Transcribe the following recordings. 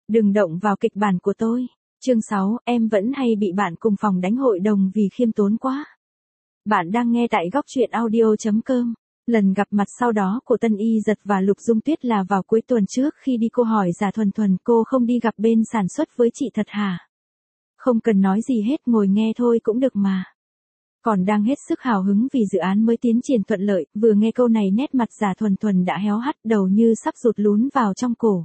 Đừng động vào kịch bản của tôi. Chương 6, em vẫn hay bị bạn cùng phòng đánh hội đồng vì khiêm tốn quá. Bạn đang nghe tại góc truyện audio.com. Lần gặp mặt sau đó của Tân Y Dật và Lục Dung Tuyết là vào cuối tuần trước khi đi cô hỏi Giả Thuần Thuần cô không đi gặp bên sản xuất với chị thật hả? Không cần nói gì hết, ngồi nghe thôi cũng được mà. Còn đang hết sức hào hứng vì dự án mới tiến triển thuận lợi, vừa nghe câu này nét mặt Giả Thuần Thuần đã héo hắt, đầu như sắp rụt lún vào trong cổ.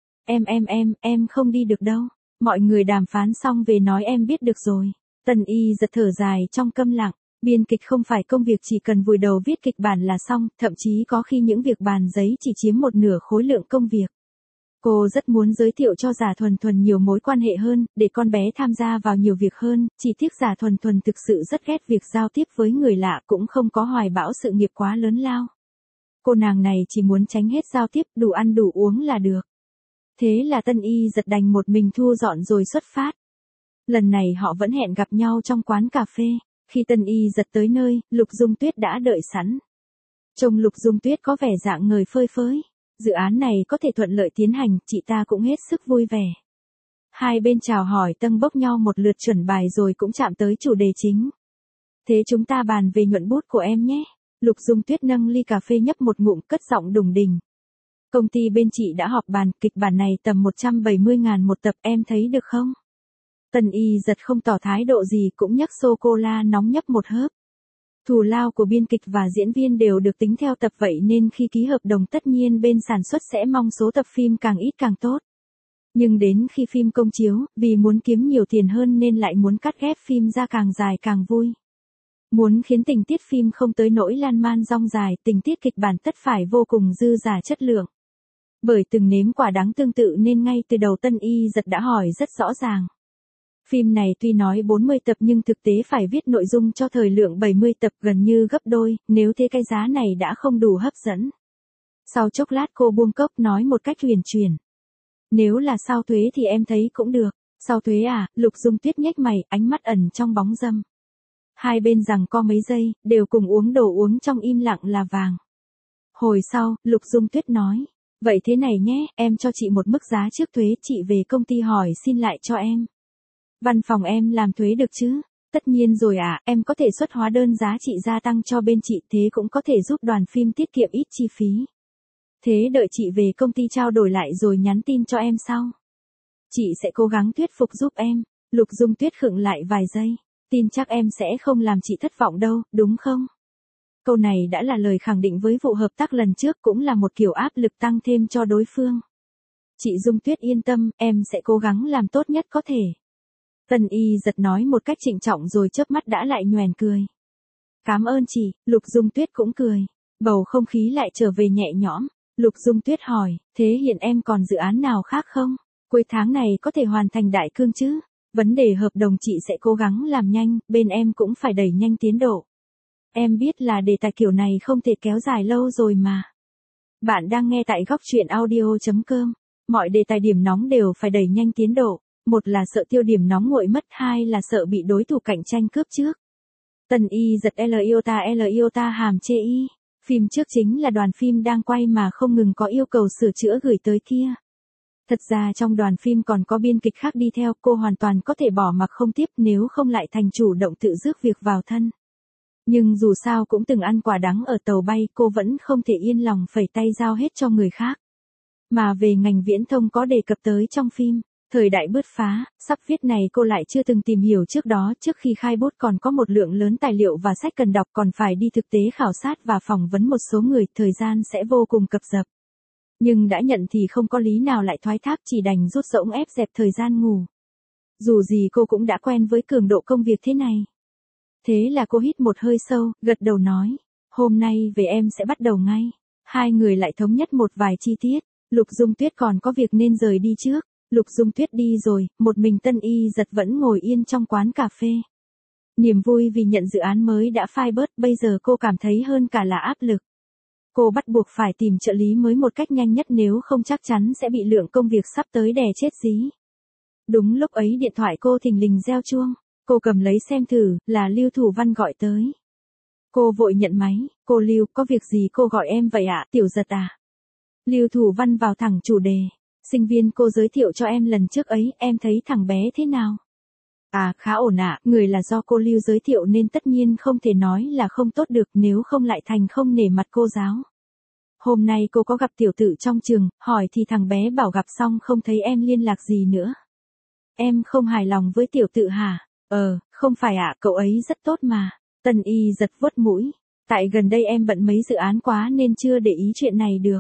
Em không đi được đâu. Mọi người đàm phán xong về nói em biết được rồi. Tân Y Dật thở dài trong câm lặng. Biên kịch không phải công việc chỉ cần vùi đầu viết kịch bản là xong, thậm chí có khi những việc bàn giấy chỉ chiếm một nửa khối lượng công việc. Cô rất muốn giới thiệu cho Giả Thuần Thuần nhiều mối quan hệ hơn, để con bé tham gia vào nhiều việc hơn, chỉ tiếc Giả Thuần Thuần thực sự rất ghét việc giao tiếp với người lạ, cũng không có hoài bão sự nghiệp quá lớn lao. Cô nàng này chỉ muốn tránh hết giao tiếp, đủ ăn đủ uống là được. Thế là Tân Y Dật đành một mình thu dọn rồi xuất phát. Lần này họ vẫn hẹn gặp nhau trong quán cà phê. Khi Tân Y Dật tới nơi, Lục Dung Tuyết đã đợi sẵn. Trông Lục Dung Tuyết có vẻ rạng ngời phơi phới. Dự án này có thể thuận lợi tiến hành, chị ta cũng hết sức vui vẻ. Hai bên chào hỏi tâng bốc nhau một lượt chuẩn bài rồi cũng chạm tới chủ đề chính. Thế chúng ta bàn về nhuận bút của em nhé. Lục Dung Tuyết nâng ly cà phê nhấp một ngụm, cất giọng đùng đỉnh. Công ty bên chị đã họp bàn, kịch bản này tầm 170.000 một tập, em thấy được không? Tân Y Dật không tỏ thái độ gì, cũng nhấc sô-cô-la nóng nhấp một hớp. Thù lao của biên kịch và diễn viên đều được tính theo tập, vậy nên khi ký hợp đồng tất nhiên bên sản xuất sẽ mong số tập phim càng ít càng tốt. Nhưng đến khi phim công chiếu, vì muốn kiếm nhiều tiền hơn nên lại muốn cắt ghép phim ra càng dài càng vui. Muốn khiến tình tiết phim không tới nỗi lan man rong dài, tình tiết kịch bản tất phải vô cùng dư giả chất lượng. Bởi từng nếm quả đắng tương tự nên ngay từ đầu Tân Y Dật đã hỏi rất rõ ràng. Phim này tuy nói 40 tập nhưng thực tế phải viết nội dung cho thời lượng 70 tập, gần như gấp đôi, nếu thế cái giá này đã không đủ hấp dẫn. Sau chốc lát cô buông cốc nói một cách huyền chuyển. Nếu là sau thuế thì em thấy cũng được. Sau thuế à? Lục Dung Tuyết nhếch mày, ánh mắt ẩn trong bóng râm. Hai bên giằng co mấy giây, đều cùng uống đồ uống trong im lặng là vàng. Hồi sau, Lục Dung Tuyết nói. Vậy thế này nhé, em cho chị một mức giá trước thuế, chị về công ty hỏi xin lại cho em. Văn phòng em làm thuế được chứ? Tất nhiên rồi ạ, em có thể xuất hóa đơn giá trị gia tăng cho bên chị, thế cũng có thể giúp đoàn phim tiết kiệm ít chi phí. Thế đợi chị về công ty trao đổi lại rồi nhắn tin cho em sau. Chị sẽ cố gắng thuyết phục giúp em. Lục Dung Tuyết khựng lại vài giây. Tin chắc em sẽ không làm chị thất vọng đâu, đúng không? Câu này đã là lời khẳng định với vụ hợp tác lần trước, cũng là một kiểu áp lực tăng thêm cho đối phương. Chị Dung Tuyết yên tâm, em sẽ cố gắng làm tốt nhất có thể. Tân Y Dật nói một cách trịnh trọng rồi chớp mắt đã lại nhoẻn cười. Cảm ơn chị. Lục Dung Tuyết cũng cười. Bầu không khí lại trở về nhẹ nhõm. Lục Dung Tuyết hỏi, thế hiện em còn dự án nào khác không? Cuối tháng này có thể hoàn thành đại cương chứ? Vấn đề hợp đồng chị sẽ cố gắng làm nhanh, bên em cũng phải đẩy nhanh tiến độ. Em biết là đề tài kiểu này không thể kéo dài lâu rồi mà. Bạn đang nghe tại góc truyện audio.com. Mọi đề tài điểm nóng đều phải đẩy nhanh tiến độ. Một là sợ tiêu điểm nóng nguội mất, hai là sợ bị đối thủ cạnh tranh cướp trước. Tân Y Dật L iota hàm chê y. Phim trước chính là đoàn phim đang quay mà không ngừng có yêu cầu sửa chữa gửi tới kia. Thật ra trong đoàn phim còn có biên kịch khác đi theo, cô hoàn toàn có thể bỏ mặc không tiếp nếu không lại thành chủ động tự rước việc vào thân. Nhưng dù sao cũng từng ăn quả đắng ở tàu bay, cô vẫn không thể yên lòng phẩy tay giao hết cho người khác. Mà về ngành viễn thông có đề cập tới trong phim. Thời đại bứt phá, sắp viết này cô lại chưa từng tìm hiểu trước đó, trước khi khai bút còn có một lượng lớn tài liệu và sách cần đọc, còn phải đi thực tế khảo sát và phỏng vấn một số người, thời gian sẽ vô cùng cập dập. Nhưng đã nhận thì không có lý nào lại thoái thác, chỉ đành rút rỗng ép dẹp thời gian ngủ. Dù gì cô cũng đã quen với cường độ công việc thế này. Thế là cô hít một hơi sâu, gật đầu nói, hôm nay về em sẽ bắt đầu ngay. Hai người lại thống nhất một vài chi tiết. Lục Dung Tuyết còn có việc nên rời đi trước. Lục Dung Tuyết đi rồi, một mình Tân Y Dật vẫn ngồi yên trong quán cà phê. Niềm vui vì nhận dự án mới đã phai bớt, bây giờ cô cảm thấy hơn cả là áp lực. Cô bắt buộc phải tìm trợ lý mới một cách nhanh nhất, nếu không chắc chắn sẽ bị lượng công việc sắp tới đè chết dí. Đúng lúc ấy điện thoại cô thình lình reo chuông. Cô cầm lấy xem thử, là Lưu Thủ Văn gọi tới. Cô vội nhận máy, cô Lưu, có việc gì cô gọi em vậy ạ? Tiểu Dật à? Lưu Thủ Văn vào thẳng chủ đề. Sinh viên cô giới thiệu cho em lần trước ấy, em thấy thằng bé thế nào? À, khá ổn ạ, người là do cô Lưu giới thiệu nên tất nhiên không thể nói là không tốt được, nếu không lại thành không nể mặt cô giáo. Hôm nay cô có gặp tiểu tự trong trường, hỏi thì thằng bé bảo gặp xong không thấy em liên lạc gì nữa. Em không hài lòng với tiểu tự hả? Không phải ạ, cậu ấy rất tốt mà. Tân Y giật vuốt mũi. Tại gần đây em bận mấy dự án quá nên chưa để ý chuyện này được.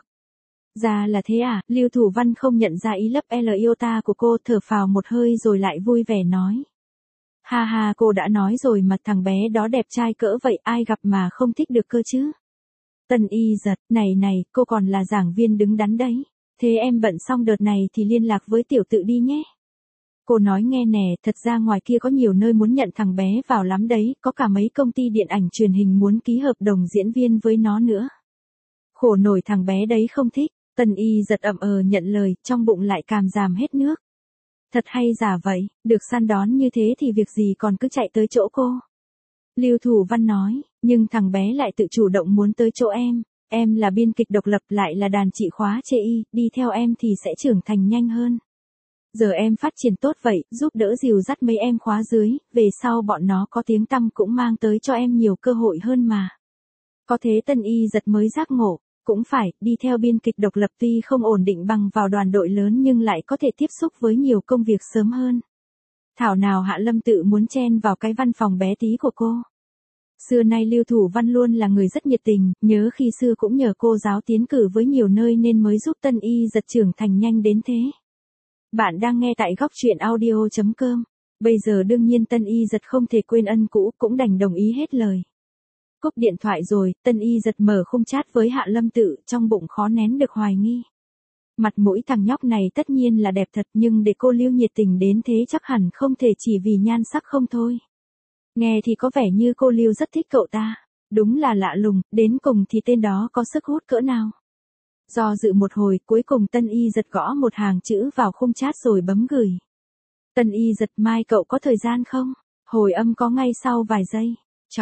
Ra là thế à, Lưu Thủ Văn không nhận ra ý lấp L iota của cô, thở phào một hơi rồi lại vui vẻ nói. Ha ha, cô đã nói rồi mà, thằng bé đó đẹp trai cỡ vậy ai gặp mà không thích được cơ chứ. Tân Y giật, này, cô còn là giảng viên đứng đắn đấy. Thế em bận xong đợt này thì liên lạc với tiểu tự đi nhé. Cô nói nghe nè, thật ra ngoài kia có nhiều nơi muốn nhận thằng bé vào lắm đấy, có cả mấy công ty điện ảnh truyền hình muốn ký hợp đồng diễn viên với nó nữa. Khổ nổi thằng bé đấy không thích. Tân Y giật nhận lời, trong bụng lại càm ràm hết nước. Thật hay giả vậy, được săn đón như thế thì việc gì còn cứ chạy tới chỗ cô. Lưu Thủ Văn nói, nhưng thằng bé lại tự chủ động muốn tới chỗ em là biên kịch độc lập lại là đàn chị khóa chê y, đi theo em thì sẽ trưởng thành nhanh hơn. Giờ em phát triển tốt vậy, giúp đỡ dìu dắt mấy em khóa dưới, về sau bọn nó có tiếng tăm cũng mang tới cho em nhiều cơ hội hơn mà. Có thế Tân Y giật mới giác ngộ, cũng phải, đi theo biên kịch độc lập tuy không ổn định bằng vào đoàn đội lớn nhưng lại có thể tiếp xúc với nhiều công việc sớm hơn. Thảo nào Hạ Lâm tự muốn chen vào cái văn phòng bé tí của cô. Xưa nay Lưu Thủ Văn luôn là người rất nhiệt tình, nhớ khi xưa cũng nhờ cô giáo tiến cử với nhiều nơi nên mới giúp Tân Y giật trưởng thành nhanh đến thế. Bạn đang nghe tại góc truyện audio.com. Bây giờ đương nhiên Tân Y giật không thể quên ân cũ, cũng đành đồng ý hết lời. Cúp điện thoại rồi, Tân Y giật mở khung chat với Hạ Lâm tự, trong bụng khó nén được hoài nghi. Mặt mũi thằng nhóc này tất nhiên là đẹp thật, nhưng để cô Lưu nhiệt tình đến thế chắc hẳn không thể chỉ vì nhan sắc không thôi. Nghe thì có vẻ như cô Lưu rất thích cậu ta. Đúng là lạ lùng, đến cùng thì tên đó có sức hút cỡ nào. Do dự một hồi, cuối cùng Tân Y giật gõ một hàng chữ vào khung chat rồi bấm gửi. Tân Y giật, mai cậu có thời gian không? Hồi âm có ngay sau vài giây.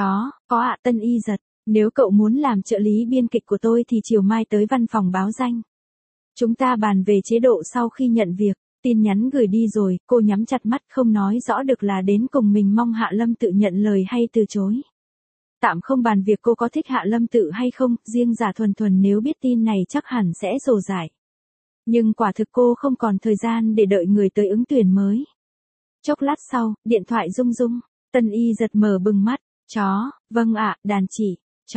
Có ạ Tân Y giật, nếu cậu muốn làm trợ lý biên kịch của tôi thì chiều mai tới văn phòng báo danh. Chúng ta bàn về chế độ sau khi nhận việc. Tin nhắn gửi đi rồi, cô nhắm chặt mắt không nói rõ được là đến cùng mình mong Hạ Lâm tự nhận lời hay từ chối. Tạm không bàn việc cô có thích Hạ Lâm tự hay không, riêng Giả Thuần Thuần nếu biết tin này chắc hẳn sẽ rồ dại. Nhưng quả thực cô không còn thời gian để đợi người tới ứng tuyển mới. Chốc lát sau, điện thoại rung rung, Tân Y giật mở bừng mắt. Vâng ạ, đàn chị.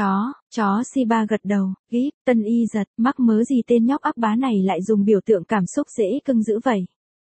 Chó Shiba gật đầu, gíp, Tân Y giật, mắc mớ gì tên nhóc ác bá này lại dùng biểu tượng cảm xúc dễ cưng dữ vậy.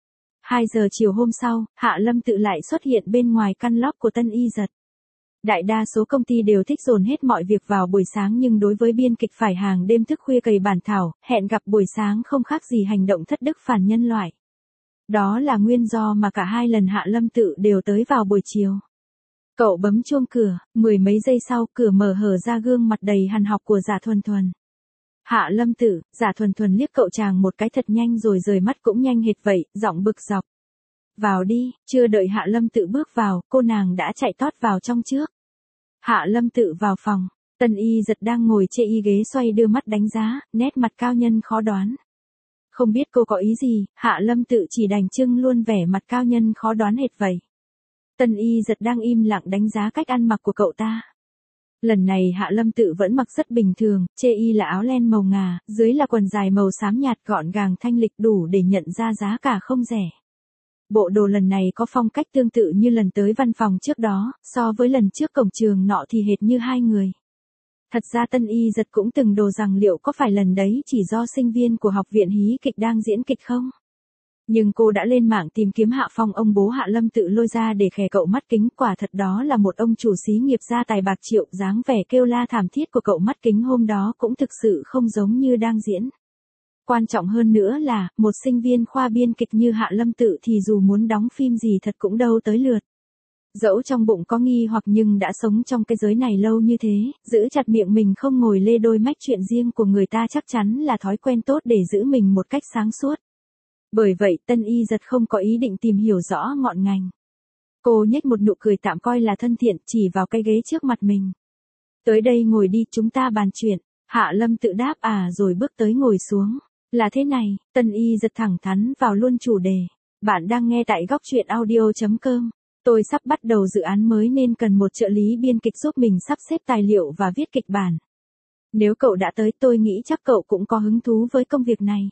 2 giờ chiều hôm sau, Hạ Lâm tự lại xuất hiện bên ngoài căn lót của Tân Y giật. Đại đa số công ty đều thích dồn hết mọi việc vào buổi sáng nhưng đối với biên kịch phải hàng đêm thức khuya cày bản thảo, hẹn gặp buổi sáng không khác gì hành động thất đức phản nhân loại. Đó là nguyên do mà cả 2 lần Hạ Lâm tự đều tới vào buổi chiều. Cậu bấm chuông cửa, 10 mấy giây sau cửa mở hở ra gương mặt đầy hằn học của Giả Thuần Thuần. Hạ Lâm tự, Giả Thuần Thuần liếc cậu chàng một cái thật nhanh rồi rời mắt cũng nhanh hệt vậy, giọng bực dọc. Vào đi, chưa đợi Hạ Lâm tự bước vào, cô nàng đã chạy tót vào trong trước. Hạ Lâm tự vào phòng, Tân Y giật đang ngồi chê y ghế xoay đưa mắt đánh giá, nét mặt cao nhân khó đoán. Không biết cô có ý gì, Hạ Lâm tự chỉ đành trưng luôn vẻ mặt cao nhân khó đoán hệt vậy. Tân Y giật đang im lặng đánh giá cách ăn mặc của cậu ta. Lần này Hạ Lâm tự vẫn mặc rất bình thường, chê y là áo len màu ngà, dưới là quần dài màu xám nhạt gọn gàng thanh lịch đủ để nhận ra giá cả không rẻ. Bộ đồ lần này có phong cách tương tự như lần tới văn phòng trước đó, so với lần trước cổng trường nọ thì hệt như hai người. Thật ra Tân Y giật cũng từng đồ rằng liệu có phải lần đấy chỉ do sinh viên của học viện hí kịch đang diễn kịch không? Nhưng cô đã lên mạng tìm kiếm Hạ Phong ông bố Hạ Lâm tự lôi ra để khè cậu mắt kính, quả thật đó là một ông chủ xí nghiệp gia tài bạc triệu, dáng vẻ kêu la thảm thiết của cậu mắt kính hôm đó cũng thực sự không giống như đang diễn. Quan trọng hơn nữa là, một sinh viên khoa biên kịch như Hạ Lâm tự thì dù muốn đóng phim gì thật cũng đâu tới lượt. Dẫu trong bụng có nghi hoặc nhưng đã sống trong cái giới này lâu như thế, giữ chặt miệng mình không ngồi lê đôi mách chuyện riêng của người ta chắc chắn là thói quen tốt để giữ mình một cách sáng suốt. Bởi vậy Tân Y giật không có ý định tìm hiểu rõ ngọn ngành. Cô nhếch một nụ cười tạm coi là thân thiện chỉ vào cái ghế trước mặt mình. Tới đây ngồi đi, chúng ta bàn chuyện. Hạ Lâm tự đáp rồi bước tới ngồi xuống. Là thế này, Tân Y giật thẳng thắn vào luôn chủ đề. Bạn đang nghe tại góc truyện audio.com. Tôi sắp bắt đầu dự án mới nên cần một trợ lý biên kịch giúp mình sắp xếp tài liệu và viết kịch bản. Nếu cậu đã tới tôi nghĩ chắc cậu cũng có hứng thú với công việc này.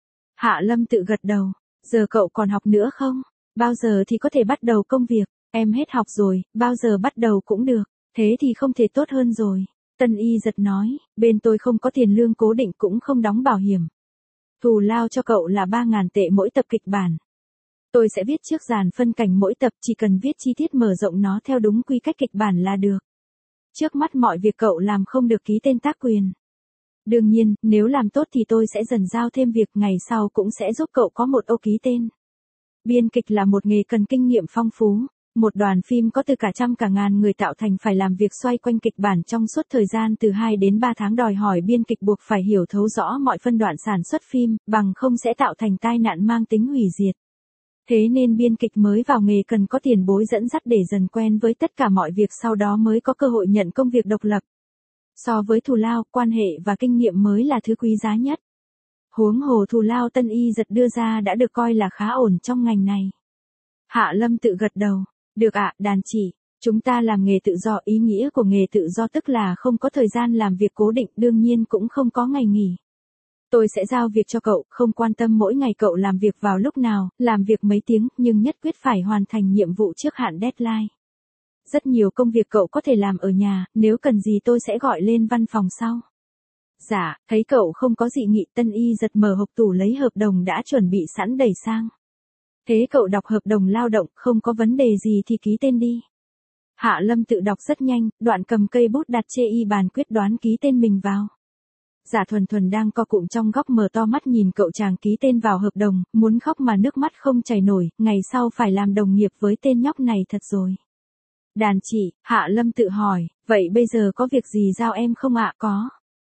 Hạ Lâm tự gật đầu. Giờ cậu còn học nữa không? Bao giờ thì có thể bắt đầu công việc? Em hết học rồi, bao giờ bắt đầu cũng được. Thế thì không thể tốt hơn rồi. Tân Y giật nói, bên tôi không có tiền lương cố định cũng không đóng bảo hiểm. Thù lao cho cậu là 3.000 tệ mỗi tập kịch bản. Tôi sẽ viết trước dàn phân cảnh mỗi tập, chỉ cần viết chi tiết mở rộng nó theo đúng quy cách kịch bản là được. Trước mắt mọi việc cậu làm không được ký tên tác quyền. Đương nhiên, nếu làm tốt thì tôi sẽ dần giao thêm việc, ngày sau cũng sẽ giúp cậu có một ô ký tên. Biên kịch là một nghề cần kinh nghiệm phong phú. Một đoàn phim có từ cả trăm cả ngàn người tạo thành phải làm việc xoay quanh kịch bản trong suốt thời gian từ 2 đến 3 tháng, đòi hỏi biên kịch buộc phải hiểu thấu rõ mọi phân đoạn sản xuất phim, bằng không sẽ tạo thành tai nạn mang tính hủy diệt. Thế nên biên kịch mới vào nghề cần có tiền bối dẫn dắt để dần quen với tất cả mọi việc, sau đó mới có cơ hội nhận công việc độc lập. So với thù lao, quan hệ và kinh nghiệm mới là thứ quý giá nhất. Huống hồ thù lao Tân Y giật đưa ra đã được coi là khá ổn trong ngành này. Hạ Lâm tự gật đầu. Được ạ, đàn chị, chúng ta làm nghề tự do, ý nghĩa của nghề tự do tức là không có thời gian làm việc cố định, đương nhiên cũng không có ngày nghỉ. Tôi sẽ giao việc cho cậu, không quan tâm mỗi ngày cậu làm việc vào lúc nào, làm việc mấy tiếng, nhưng nhất quyết phải hoàn thành nhiệm vụ trước hạn deadline. Rất nhiều công việc cậu có thể làm ở nhà, nếu cần gì tôi sẽ gọi lên văn phòng sau. Dạ, thấy cậu không có dị nghị, Tân Y giật mở hộp tủ lấy hợp đồng đã chuẩn bị sẵn đẩy sang. Thế cậu đọc hợp đồng lao động, không có vấn đề gì thì ký tên đi. Hạ Lâm tự đọc rất nhanh, đoạn cầm cây bút đặt chê y bàn quyết đoán ký tên mình vào. Giả Thuần Thuần đang co cụm trong góc mở to mắt nhìn cậu chàng ký tên vào hợp đồng, muốn khóc mà nước mắt không chảy nổi, ngày sau phải làm đồng nghiệp với tên nhóc này thật rồi. Đàn chị, Hạ Lâm tự hỏi, vậy bây giờ có việc gì giao em không ạ? Có.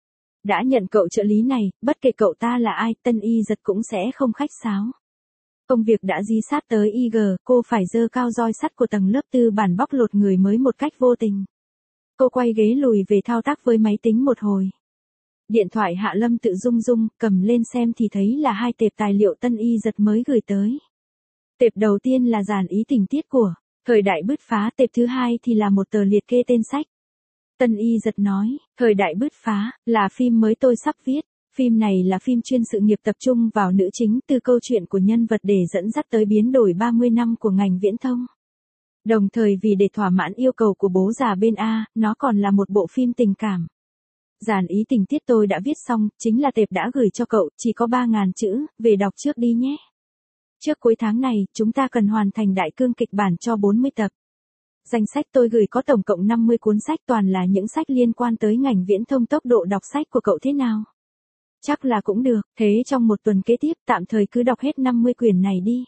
Đã nhận cậu trợ lý này, bất kể cậu ta là ai, Tân Y giật cũng sẽ không khách sáo. Công việc đã dí sát tới IG, cô phải giơ cao roi sắt của tầng lớp tư bản bóc lột người mới một cách vô tình. Cô quay ghế lùi về thao tác với máy tính một hồi. Điện thoại Hạ Lâm tự rung rung, cầm lên xem thì thấy là 2 tệp tài liệu Tân Y giật mới gửi tới. Tệp đầu tiên là dàn ý tình tiết của Thời đại bứt phá, tệp thứ hai thì là một tờ liệt kê tên sách. Tân Y giật nói, Thời đại bứt phá, là phim mới tôi sắp viết. Phim này là phim chuyên sự nghiệp tập trung vào nữ chính, từ câu chuyện của nhân vật để dẫn dắt tới biến đổi 30 năm của ngành viễn thông. Đồng thời vì để thỏa mãn yêu cầu của bố già bên A, nó còn là một bộ phim tình cảm. Dàn ý tình tiết tôi đã viết xong, chính là tệp đã gửi cho cậu, chỉ có 3.000 chữ, về đọc trước đi nhé. Trước cuối tháng này, chúng ta cần hoàn thành đại cương kịch bản cho 40 tập. Danh sách tôi gửi có tổng cộng 50 cuốn sách, toàn là những sách liên quan tới ngành viễn thông. Tốc độ đọc sách của cậu thế nào? Chắc là cũng được, thế trong một tuần kế tiếp tạm thời cứ đọc hết 50 quyển này đi.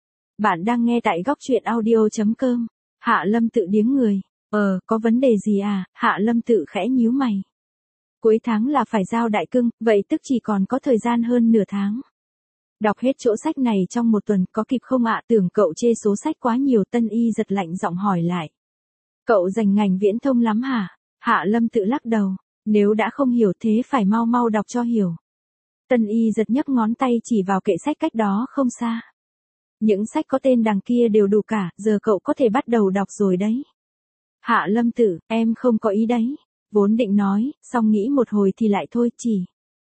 Bạn đang nghe tại góc truyện audio.com. Hạ Lâm tự điếng người. Có vấn đề gì à? Hạ Lâm tự khẽ nhíu mày. Cuối tháng là phải giao đại cương, vậy tức chỉ còn có thời gian hơn nửa tháng. Đọc hết chỗ sách này trong một tuần có kịp không ạ? Tưởng cậu chê số sách quá nhiều. Tân Y giật lạnh giọng hỏi lại. Cậu dành ngành viễn thông lắm hả? Hạ Lâm tự lắc đầu. Nếu đã không hiểu thế phải mau mau đọc cho hiểu. Tân Y giật nhấc ngón tay chỉ vào kệ sách cách đó không xa. Những sách có tên đằng kia đều đủ cả, giờ cậu có thể bắt đầu đọc rồi đấy. Hạ Lâm tự, em không có ý đấy. Vốn định nói, xong nghĩ một hồi thì lại thôi, chỉ.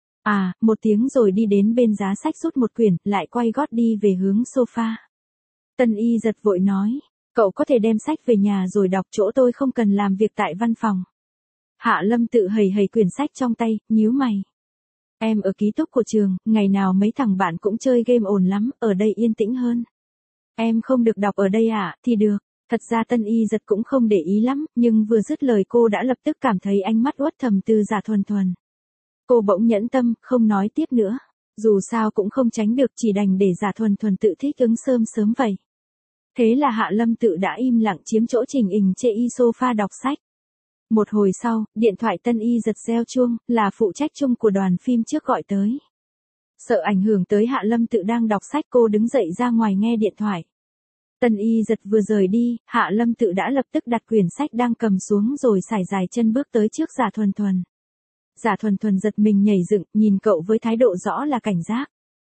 Một tiếng rồi đi đến bên giá sách rút một quyển, lại quay gót đi về hướng sofa. Tân Y giật vội nói, cậu có thể đem sách về nhà rồi đọc, chỗ tôi không cần làm việc tại văn phòng. Hạ Lâm tự hầy hầy quyển sách trong tay, nhíu mày. Em ở ký túc của trường, ngày nào mấy thằng bạn cũng chơi game ồn lắm, ở đây yên tĩnh hơn. Em không được đọc ở đây à? Thì được. Thật ra Tân Y giật cũng không để ý lắm, nhưng vừa dứt lời cô đã lập tức cảm thấy ánh mắt uất thầm từ Giả Thuần Thuần. Cô bỗng nhẫn tâm, không nói tiếp nữa. Dù sao cũng không tránh được, chỉ đành để Giả Thuần Thuần tự thích ứng sớm vậy. Thế là Hạ Lâm tự đã im lặng chiếm chỗ Trình Ình chê y sofa đọc sách. Một hồi sau, điện thoại Tân Y giật reo chuông, là phụ trách chung của đoàn phim trước gọi tới. Sợ ảnh hưởng tới Hạ Lâm tự đang đọc sách, cô đứng dậy ra ngoài nghe điện thoại. Tân Y giật vừa rời đi, Hạ Lâm tự đã lập tức đặt quyển sách đang cầm xuống rồi sải dài chân bước tới trước Giả Thuần Thuần. Giả Thuần Thuần giật mình nhảy dựng, nhìn cậu với thái độ rõ là cảnh giác.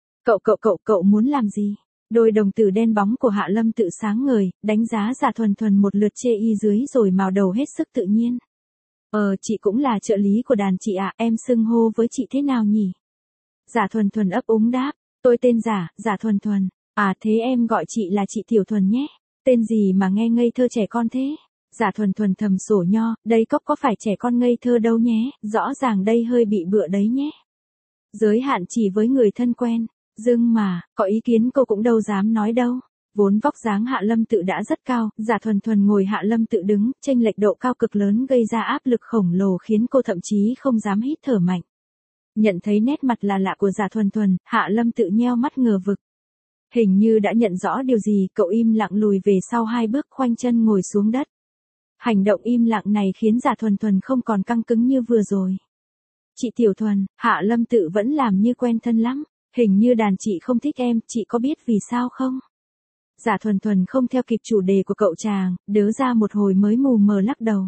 Cậu muốn làm gì? Đôi đồng tử đen bóng của Hạ Lâm Tự sáng ngời, đánh giá Giả Thuần Thuần một lượt chê y dưới rồi mào đầu hết sức tự nhiên. Chị cũng là trợ lý của đàn chị à, em xưng hô với chị thế nào nhỉ? Giả Thuần Thuần ấp úng đáp, tôi tên Giả Thuần Thuần. À thế em gọi chị là chị Tiểu Thuần nhé. Tên gì mà nghe ngây thơ trẻ con thế? Giả Thuần Thuần thầm sổ nho, đây có phải trẻ con ngây thơ đâu nhé, rõ ràng đây hơi bị bựa đấy nhé. Giới hạn chỉ với người thân quen, dưng mà, có ý kiến cô cũng đâu dám nói đâu. Vốn vóc dáng Hạ Lâm Tự đã rất cao, Giả Thuần Thuần ngồi Hạ Lâm Tự đứng, chênh lệch độ cao cực lớn gây ra áp lực khổng lồ khiến cô thậm chí không dám hít thở mạnh. Nhận thấy nét mặt là lạ của Giả Thuần Thuần, Hạ Lâm Tự nheo mắt ngờ vực. Hình như đã nhận rõ điều gì, cậu im lặng lùi về sau 2 bước khoanh chân ngồi xuống đất. Hành động im lặng này khiến Giả Thuần Thuần không còn căng cứng như vừa rồi. Chị Tiểu Thuần, Hạ Lâm Tự vẫn làm như quen thân lắm, hình như đàn chị không thích em, chị có biết vì sao không? Giả Thuần Thuần không theo kịp chủ đề của cậu chàng, đớ ra một hồi mới mù mờ lắc đầu.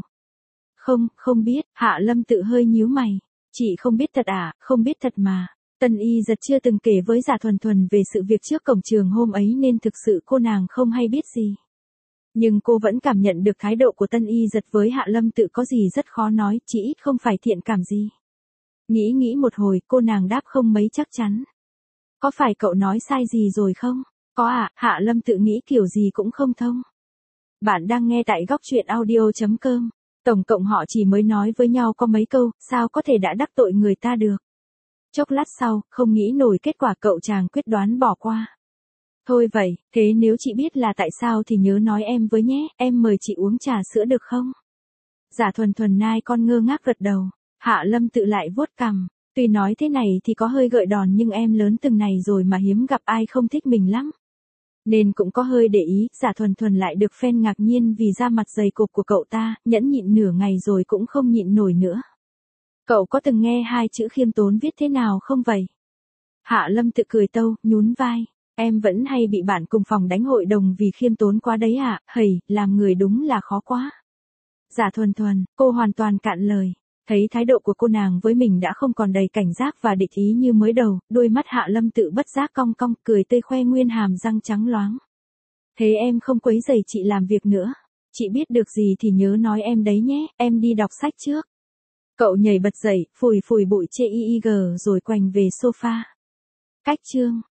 Không biết, Hạ Lâm Tự hơi nhíu mày. Chị không biết thật à, không biết thật mà. Tân Y Giật chưa từng kể với Giả Thuần Thuần về sự việc trước cổng trường hôm ấy nên thực sự cô nàng không hay biết gì. Nhưng cô vẫn cảm nhận được thái độ của Tân Y Giật với Hạ Lâm Tự có gì rất khó nói, chỉ ít không phải thiện cảm gì. Nghĩ một hồi, cô nàng đáp không mấy chắc chắn. Có phải cậu nói sai gì rồi không? Có à, Hạ Lâm Tự nghĩ kiểu gì cũng không thông. Bạn đang nghe tại góc truyện audio.com. Tổng cộng họ chỉ mới nói với nhau có mấy câu, sao có thể đã đắc tội người ta được. Chốc lát sau, không nghĩ nổi kết quả cậu chàng quyết đoán bỏ qua. Thôi vậy, thế nếu chị biết là tại sao thì nhớ nói em với nhé, em mời chị uống trà sữa được không? Giả Thuần Thuần nai con ngơ ngác gật đầu, Hạ Lâm Tự lại vuốt cằm. Tuy nói thế này thì có hơi gợi đòn nhưng em lớn từng này rồi mà hiếm gặp ai không thích mình lắm. Nên cũng có hơi để ý, Giả Thuần Thuần lại được phen ngạc nhiên vì da mặt dày cộp của cậu ta, nhẫn nhịn nửa ngày rồi cũng không nhịn nổi nữa. Cậu có từng nghe 2 chữ khiêm tốn viết thế nào không vậy? Hạ Lâm Tự cười tâu, nhún vai. Em vẫn hay bị bạn cùng phòng đánh hội đồng vì khiêm tốn quá đấy ạ, hầy, làm người đúng là khó quá. Giả Thuần Thuần, cô hoàn toàn cạn lời. Thấy thái độ của cô nàng với mình đã không còn đầy cảnh giác và địch ý như mới đầu, đôi mắt Hạ Lâm Tự bất giác cong cong, cười tươi khoe nguyên hàm răng trắng loáng. Thế em không quấy rầy chị làm việc nữa. Chị biết được gì thì nhớ nói em đấy nhé, em đi đọc sách trước. Cậu nhảy bật dậy, phủi bụi chê y rồi quành về sofa. Cách chương